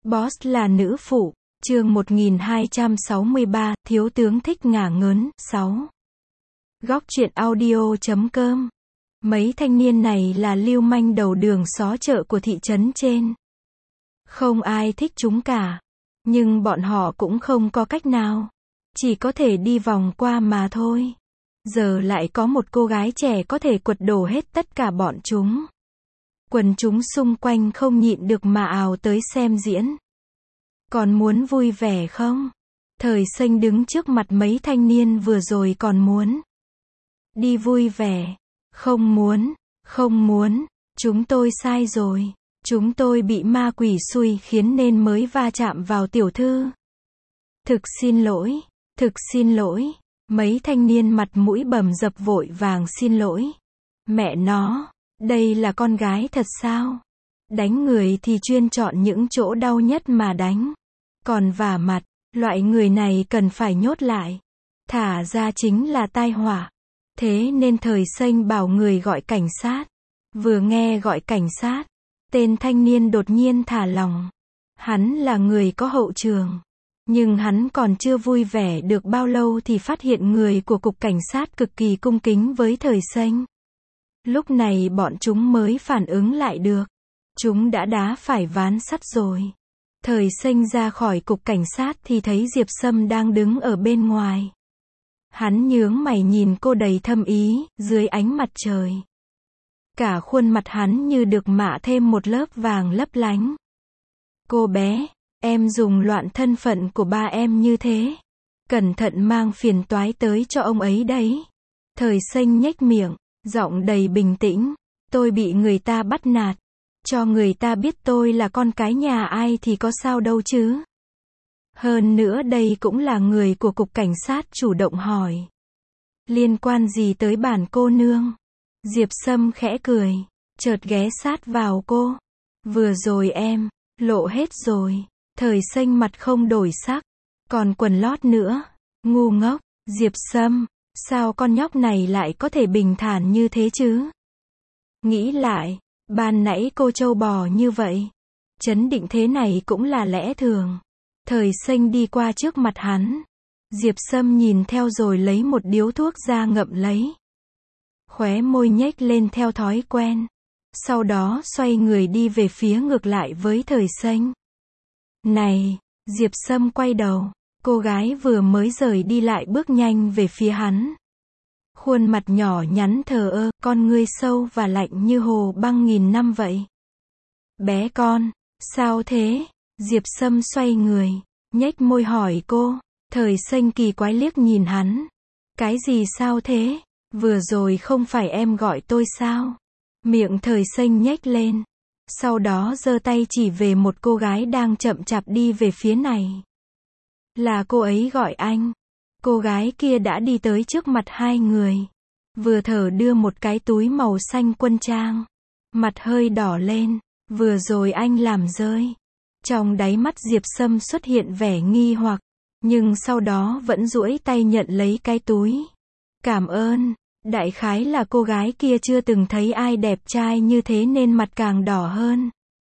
Boss là nữ phụ, chương 1263, thiếu tướng thích ngả ngớn, 6. Góc truyện audio.com. Mấy thanh niên này là lưu manh đầu đường xó chợ của thị trấn trên. Không ai thích chúng cả. Nhưng bọn họ cũng không có cách nào. Chỉ có thể đi vòng qua mà thôi. Giờ lại có một cô gái trẻ có thể quật đổ hết tất cả bọn chúng. Quần chúng xung quanh không nhịn được mà ào tới xem diễn. Còn muốn vui vẻ không? Thời Xanh đứng trước mặt mấy thanh niên vừa rồi còn muốn đi vui vẻ. Không muốn, không muốn, chúng tôi sai rồi. Chúng tôi bị ma quỷ xui khiến nên mới va chạm vào tiểu thư. Thực xin lỗi, thực xin lỗi. Mấy thanh niên mặt mũi bầm dập vội vàng xin lỗi. Mẹ nó, đây là con gái thật sao? Đánh người thì chuyên chọn những chỗ đau nhất mà đánh. Còn vả mặt, loại người này cần phải nhốt lại. Thả ra chính là tai họa. Thế nên Thời Xanh bảo người gọi cảnh sát. Vừa nghe gọi cảnh sát, tên thanh niên đột nhiên thả lỏng. Hắn là người có hậu trường. Nhưng hắn còn chưa vui vẻ được bao lâu thì phát hiện người của cục cảnh sát cực kỳ cung kính với Thời Xanh. Lúc này bọn chúng mới phản ứng lại được. Chúng đã đá phải ván sắt rồi. Thời Xanh ra khỏi cục cảnh sát thì thấy Diệp Sâm đang đứng ở bên ngoài. Hắn nhướng mày nhìn cô đầy thâm ý, dưới ánh mặt trời. Cả khuôn mặt hắn như được mạ thêm một lớp vàng lấp lánh. Cô bé, em dùng loạn thân phận của ba em như thế. Cẩn thận mang phiền toái tới cho ông ấy đấy. Thời Xanh nhếch miệng, giọng đầy bình tĩnh. Tôi bị người ta bắt nạt. Cho người ta biết tôi là con cái nhà ai thì có sao đâu chứ. Hơn nữa đây cũng là người của cục cảnh sát chủ động hỏi. Liên quan gì tới bản cô nương? Diệp Sâm khẽ cười, chợt ghé sát vào cô. Vừa rồi em, lộ hết rồi. Thời Xanh mặt không đổi sắc. Còn quần lót nữa. Ngu ngốc, Diệp Sâm, sao con nhóc này lại có thể bình thản như thế chứ? Nghĩ lại, ban nãy cô trâu bò như vậy. Chấn định thế này cũng là lẽ thường. Thời Xanh đi qua trước mặt hắn. Diệp Sâm nhìn theo rồi lấy một điếu thuốc ra ngậm lấy. Khóe môi nhếch lên theo thói quen. Sau đó xoay người đi về phía ngược lại với Thời Xanh. Này, Diệp Sâm quay đầu. Cô gái vừa mới rời đi lại bước nhanh về phía hắn. Khuôn mặt nhỏ nhắn thờ ơ, con ngươi sâu và lạnh như hồ băng nghìn năm vậy. Bé con, sao thế? Diệp Sâm xoay người, nhếch môi hỏi cô. Thời Xanh kỳ quái liếc nhìn hắn. Cái gì sao thế? Vừa rồi không phải em gọi tôi sao? Miệng Thời Xanh nhếch lên. Sau đó giơ tay chỉ về một cô gái đang chậm chạp đi về phía này. Là cô ấy gọi anh. Cô gái kia đã đi tới trước mặt hai người. Vừa thở đưa một cái túi màu xanh quân trang. Mặt hơi đỏ lên. Vừa rồi anh làm rơi. Trong đáy mắt Diệp Sâm xuất hiện vẻ nghi hoặc. Nhưng sau đó vẫn duỗi tay nhận lấy cái túi. Cảm ơn. Đại khái là cô gái kia chưa từng thấy ai đẹp trai như thế nên mặt càng đỏ hơn.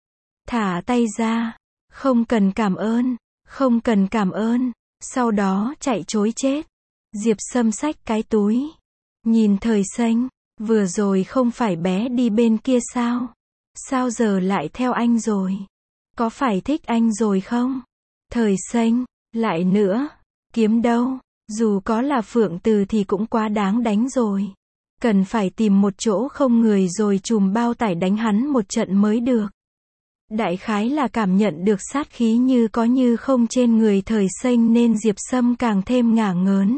Thả tay ra. Không cần cảm ơn. Không cần cảm ơn. Sau đó chạy trối chết. Diệp Sâm xách cái túi. Nhìn Thời Xanh. Vừa rồi không phải bé đi bên kia sao? Sao giờ lại theo anh rồi? Có phải thích anh rồi không? Thời Xanh. Lại nữa. Kiếm đâu? Dù có là Phượng Từ thì cũng quá đáng đánh rồi. Cần phải tìm một chỗ không người rồi chùm bao tải đánh hắn một trận mới được. Đại khái là cảm nhận được sát khí như có như không trên người Thời Xanh nên Diệp Sâm càng thêm ngả ngớn.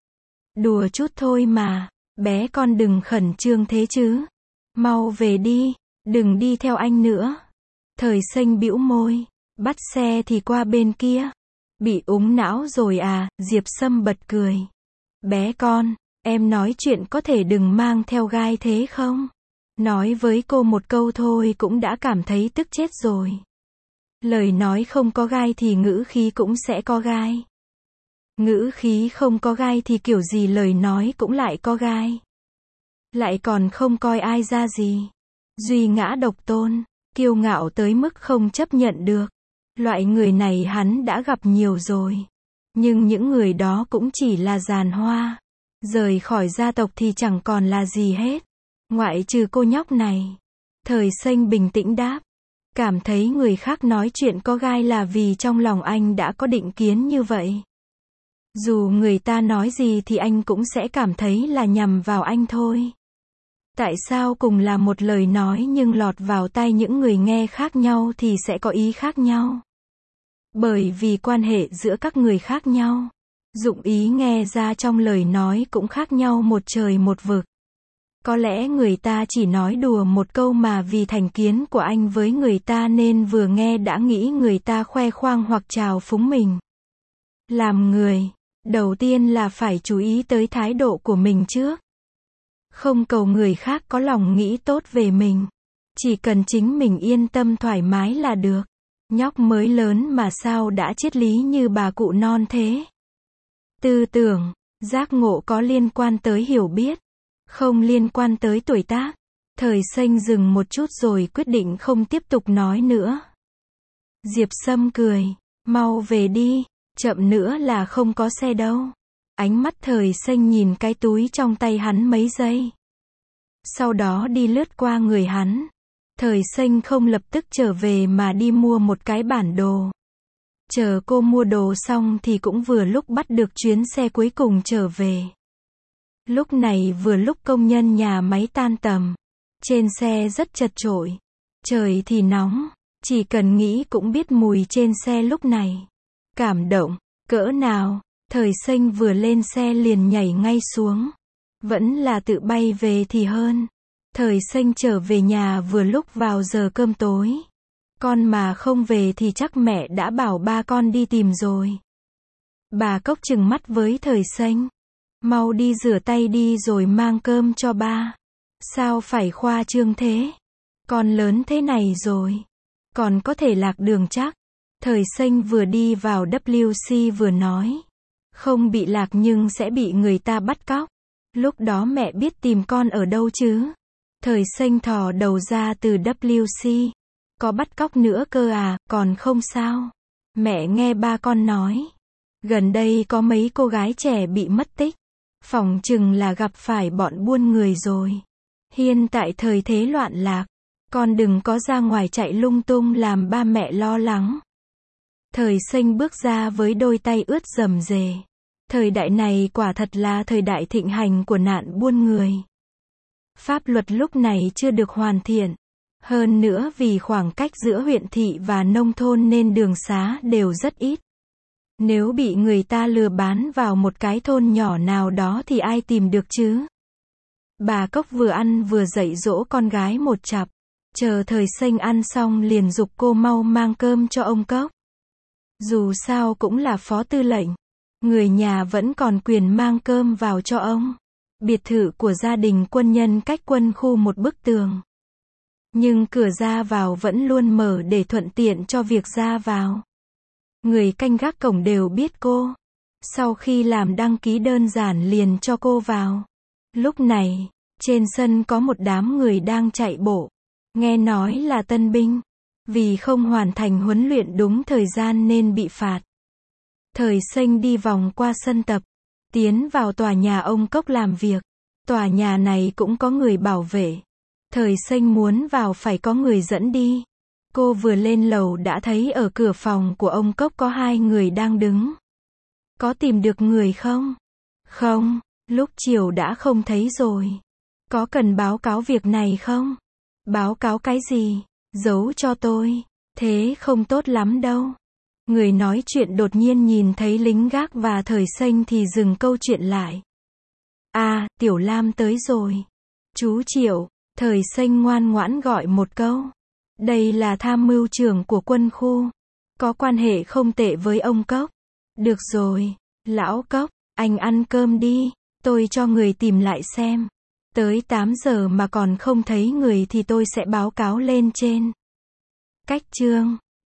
Đùa chút thôi mà, bé con đừng khẩn trương thế chứ. Mau về đi, đừng đi theo anh nữa. Thời Xanh bĩu môi, bắt xe thì qua bên kia. Bị úng não rồi à? Diệp Sâm bật cười. Bé con, em nói chuyện có thể đừng mang theo gai thế không? Nói với cô một câu thôi cũng đã cảm thấy tức chết rồi. Lời nói không có gai thì ngữ khí cũng sẽ có gai. Ngữ khí không có gai thì kiểu gì lời nói cũng lại có gai. Lại còn không coi ai ra gì. Duy ngã độc tôn, kiêu ngạo tới mức không chấp nhận được. Loại người này hắn đã gặp nhiều rồi. Nhưng những người đó cũng chỉ là giàn hoa. Rời khỏi gia tộc thì chẳng còn là gì hết. Ngoại trừ cô nhóc này. Thời Xanh bình tĩnh đáp. Cảm thấy người khác nói chuyện có gai là vì trong lòng anh đã có định kiến như vậy. Dù người ta nói gì thì anh cũng sẽ cảm thấy là nhằm vào anh thôi. Tại sao cùng là một lời nói nhưng lọt vào tai những người nghe khác nhau thì sẽ có ý khác nhau? Bởi vì quan hệ giữa các người khác nhau. Dụng ý nghe ra trong lời nói cũng khác nhau một trời một vực. Có lẽ người ta chỉ nói đùa một câu mà vì thành kiến của anh với người ta nên vừa nghe đã nghĩ người ta khoe khoang hoặc trào phúng mình. Làm người, đầu tiên là phải chú ý tới thái độ của mình trước. Không cầu người khác có lòng nghĩ tốt về mình. Chỉ cần chính mình yên tâm thoải mái là được. Nhóc mới lớn mà sao đã triết lý như bà cụ non thế? Tư tưởng, giác ngộ có liên quan tới hiểu biết, không liên quan tới tuổi tác. Thời Xanh dừng một chút rồi quyết định không tiếp tục nói nữa. Diệp Sâm cười, mau về đi, chậm nữa là không có xe đâu. Ánh mắt Thời Xanh nhìn cái túi trong tay hắn mấy giây. Sau đó đi lướt qua người hắn. Thời Xanh không lập tức trở về mà đi mua một cái bản đồ. Chờ cô mua đồ xong thì cũng vừa lúc bắt được chuyến xe cuối cùng trở về. Lúc này vừa lúc công nhân nhà máy tan tầm. Trên xe rất chật chội. Trời thì nóng. Chỉ cần nghĩ cũng biết mùi trên xe lúc này. Cảm động, cỡ nào. Thời Xanh vừa lên xe liền nhảy ngay xuống. Vẫn là tự bay về thì hơn. Thời Xanh trở về nhà vừa lúc vào giờ cơm tối. Con mà không về thì chắc mẹ đã bảo ba con đi tìm rồi. Bà Cốc trừng mắt với Thời Xanh. Mau đi rửa tay đi rồi mang cơm cho ba. Sao phải khoa trương thế? Con lớn thế này rồi. Còn có thể lạc đường chắc. Thời Xanh vừa đi vào WC vừa nói. Không bị lạc nhưng sẽ bị người ta bắt cóc. Lúc đó mẹ biết tìm con ở đâu chứ? Thời Xanh thò đầu ra từ WC. Có bắt cóc nữa cơ à, còn không sao. Mẹ nghe ba con nói. Gần đây có mấy cô gái trẻ bị mất tích. Phỏng chừng là gặp phải bọn buôn người rồi. Hiện tại thời thế loạn lạc. Con đừng có ra ngoài chạy lung tung làm ba mẹ lo lắng. Thời Xanh bước ra với đôi tay ướt rầm rề. Thời đại này quả thật là thời đại thịnh hành của nạn buôn người. Pháp luật lúc này chưa được hoàn thiện. Hơn nữa vì khoảng cách giữa huyện thị và nông thôn nên đường xá đều rất ít. Nếu bị người ta lừa bán vào một cái thôn nhỏ nào đó thì ai tìm được chứ? Bà Cốc vừa ăn vừa dạy dỗ con gái một chặp. Chờ Thời Xanh ăn xong liền giục cô mau mang cơm cho ông Cốc. Dù sao cũng là phó tư lệnh. Người nhà vẫn còn quyền mang cơm vào cho ông. Biệt thự của gia đình quân nhân cách quân khu một bức tường. Nhưng cửa ra vào vẫn luôn mở để thuận tiện cho việc ra vào. Người canh gác cổng đều biết cô. Sau khi làm đăng ký đơn giản liền cho cô vào. Lúc này, trên sân có một đám người đang chạy bộ. Nghe nói là tân binh. Vì không hoàn thành huấn luyện đúng thời gian nên bị phạt. Thời Xanh đi vòng qua sân tập. Tiến vào tòa nhà ông Cốc làm việc. Tòa nhà này cũng có người bảo vệ. Thời Xanh muốn vào phải có người dẫn đi. Cô vừa lên lầu đã thấy ở cửa phòng của ông Cốc có hai người đang đứng. Có tìm được người không? Không, lúc chiều đã không thấy rồi. Có cần báo cáo việc này không? Báo cáo cái gì? Giấu cho tôi. Thế không tốt lắm đâu. Người nói chuyện đột nhiên nhìn thấy lính gác và Thời Xanh thì dừng câu chuyện lại. À, Tiểu Lam tới rồi. Chú Triệu, Thời Xanh ngoan ngoãn gọi một câu. Đây là tham mưu trưởng của quân khu. Có quan hệ không tệ với ông Cốc. Được rồi, lão Cốc, anh ăn cơm đi. Tôi cho người tìm lại xem. Tới 8 giờ mà còn không thấy người thì tôi sẽ báo cáo lên trên. Cách chương